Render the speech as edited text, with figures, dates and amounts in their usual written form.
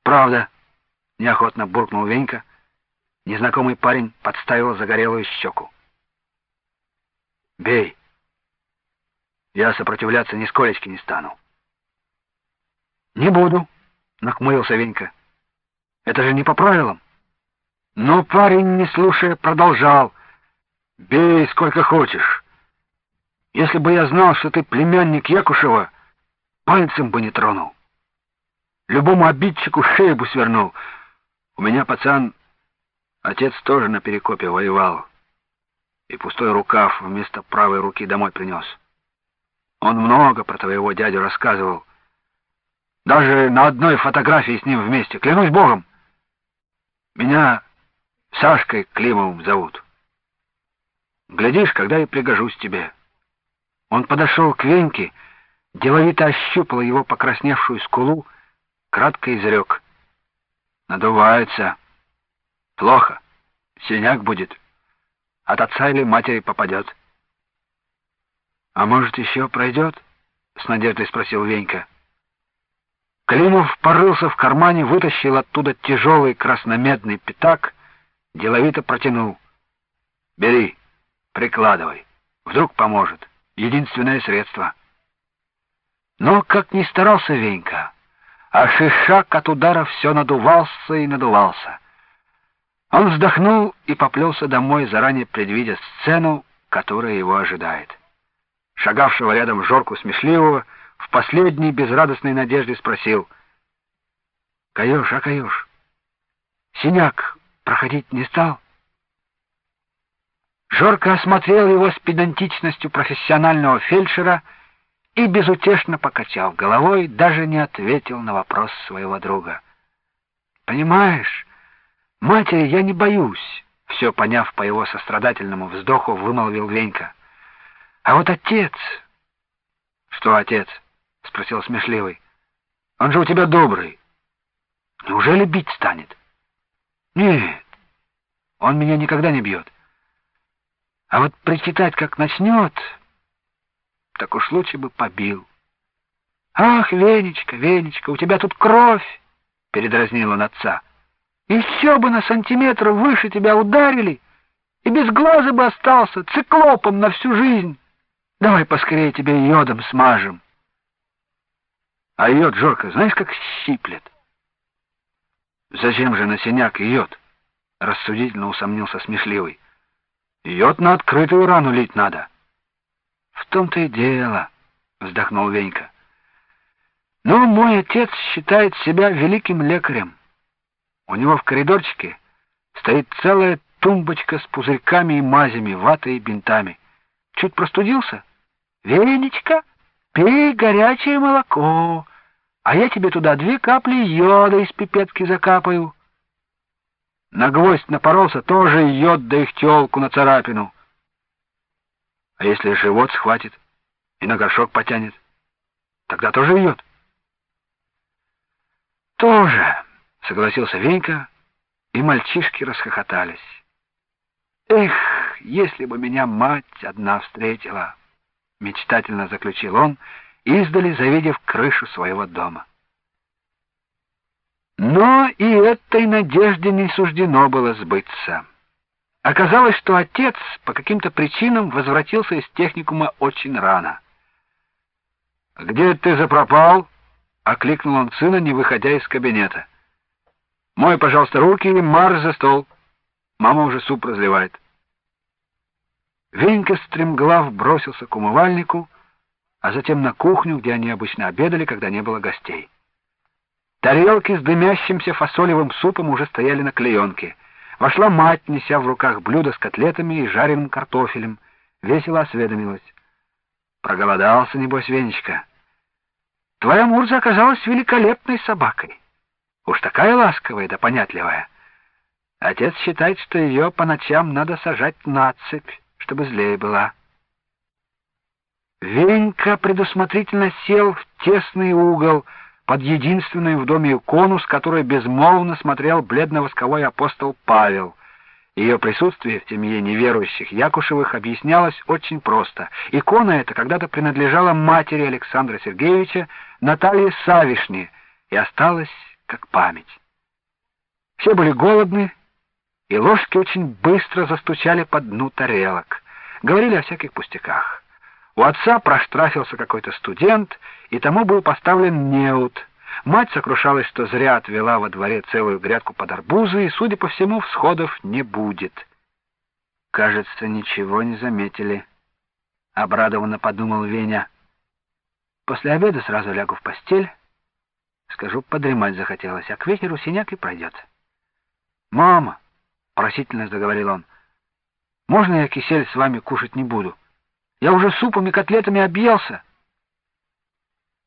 «Правда», — неохотно буркнул Венька. Незнакомый парень подставил загорелую щеку. «Бей. Я сопротивляться нисколечки не стану». «Не буду», — нахмурился Венька. «Это же не по правилам». Но парень, не слушая, продолжал. «Бей сколько хочешь. Если бы я знал, что ты племянник Якушева, пальцем бы не тронул. Любому обидчику шею бы свернул. У меня, пацан, отец тоже на Перекопе воевал. И пустой рукав вместо правой руки домой принес. Он много про твоего дядю рассказывал. Даже на одной фотографии с ним вместе, клянусь Богом. Меня Сашкой Климовым зовут. Глядишь, когда и пригожусь тебе». Он подошел к Веньке, деловито ощупал его покрасневшую скулу, кратко изрек: «Надувается. Плохо. Синяк будет. От отца или матери попадет». «А может, еще пройдет?» — с надеждой спросил Венька. Климов порылся в кармане, вытащил оттуда тяжелый красномедный пятак, деловито протянул. «Бери, прикладывай. Вдруг поможет. Единственное средство». Но, как ни старался Венька, а шишак от удара все надувался и надувался. Он вздохнул и поплелся домой, заранее предвидя сцену, которая его ожидает. Шагавшего рядом Жорку Смешливого в последней безрадостной надежде спросил: «Каёш, а Каёш, синяк проходить не стал?» Жорка осмотрел его с педантичностью профессионального фельдшера и, безутешно покачав головой, даже не ответил на вопрос своего друга. «Понимаешь, матери я не боюсь», — все поняв по его сострадательному вздоху, вымолвил Венька. «А вот отец...» «Что отец?» — спросил Смешливый. «Он же у тебя добрый. Неужели бить станет?» «Нет, он меня никогда не бьет. А вот причитать как начнет, так уж лучше бы побил». «Ах, Венечка, Венечка, у тебя тут кровь!» — передразнил он отца. «Еще бы на сантиметр выше тебя ударили, и без глаза бы остался циклопом на всю жизнь. Давай поскорее тебе йодом смажем». «А йод, Жорка, знаешь, как щиплет?» «Зачем же на синяк йод?» — рассудительно усомнился Смешливый. «Йод на открытую рану лить надо». «В том-то и дело», — вздохнул Венька. «Но мой отец считает себя великим лекарем. У него в коридорчике стоит целая тумбочка с пузырьками и мазями, ватой и бинтами. Чуть простудился? Венечка, пей горячее молоко, а я тебе туда 2 капли йода из пипетки закапаю. На гвоздь напоролся, тоже йод да их тёлку на царапину. А если живот схватит и на горшок потянет, тогда тоже йод?» «Тоже», — согласился Венька, и мальчишки расхохотались. «Эх, если бы меня мать одна встретила», — мечтательно заключил он, издали завидев крышу своего дома. Но и этой надежде не суждено было сбыться. Оказалось, что отец по каким-то причинам возвратился из техникума очень рано. «Где ты запропал?» — окликнул он сына, не выходя из кабинета. «Мой, пожалуйста, руки и марш за стол. Мама уже суп разливает». Венька стремглав бросился к умывальнику, а затем на кухню, где они обычно обедали, когда не было гостей. Тарелки с дымящимся фасолевым супом уже стояли на клеенке. Вошла мать, неся в руках блюдо с котлетами и жареным картофелем. Весело осведомилась: «Проголодался, небось, Венечка? Твоя Мурза оказалась великолепной собакой. Уж такая ласковая да понятливая. Отец считает, что ее по ночам надо сажать на цепь, чтобы злее была». Венька предусмотрительно сел в тесный угол под единственную в доме икону, с которой безмолвно смотрел бледно-восковой апостол Павел. Ее присутствие в семье неверующих Якушевых объяснялось очень просто. Икона эта когда-то принадлежала матери Александра Сергеевича, Наталье Савишне, и осталась как память. Все были голодны, и ложки очень быстро застучали по дну тарелок. Говорили о всяких пустяках. У отца проштрафился какой-то студент, и тому был поставлен неуд. Мать сокрушалась, что зря отвела во дворе целую грядку под арбузы, и, судя по всему, всходов не будет. «Кажется, ничего не заметили», — обрадованно подумал Веня. «После обеда сразу лягу в постель. Скажу, подремать захотелось, а к вечеру синяк и пройдет». «Мама», — просительно заговорил он, — «можно я кисель с вами кушать не буду? Я уже супом и котлетами объелся».